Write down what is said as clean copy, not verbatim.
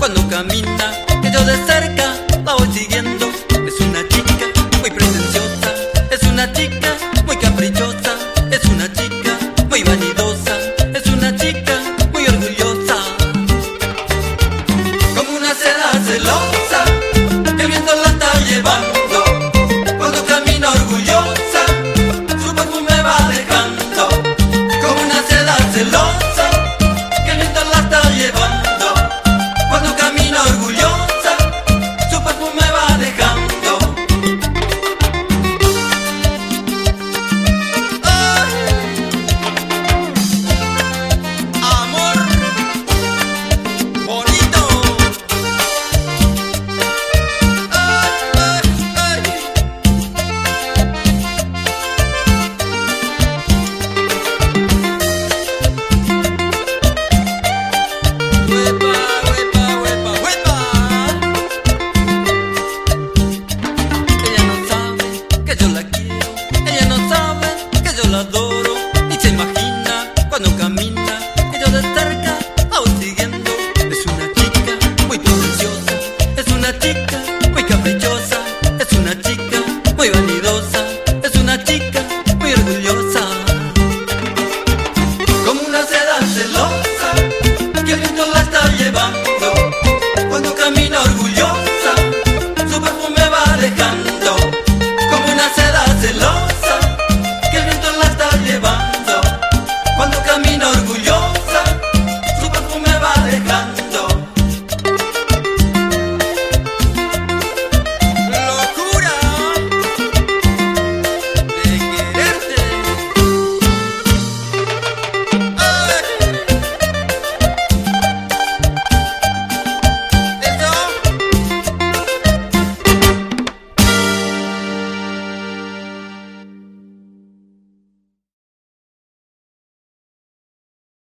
cuando camina, que yo de cerca la voy siguiendo. Es una chica muy pretenciosa, es una chica muy caprichosa, es una chica muy vanidosa, es una chica muy orgullosa. Como una seda celosa, que el viento la está llevando. Cuando camina orgullosa, su perfume va dejando. Como una seda celosa, que el viento la está llevando. Cuando camina orgullosa, su perfume va dejando. ¡Ay! Amor bonito. ¡Ay, ay, ay! ¡Huepa, huepa, huepa, huepa! Ella no sabe que yo la quiero, ella no sabe que yo la adoro, ni se imagina cuando camina, que yo de cerca la voy siguiendo. Es una chica muy pretenciosa, es una chica muy caprichosa, es una chica muy vanidosa, es una chica muy orgullosa. Como una seda celosa, que el viento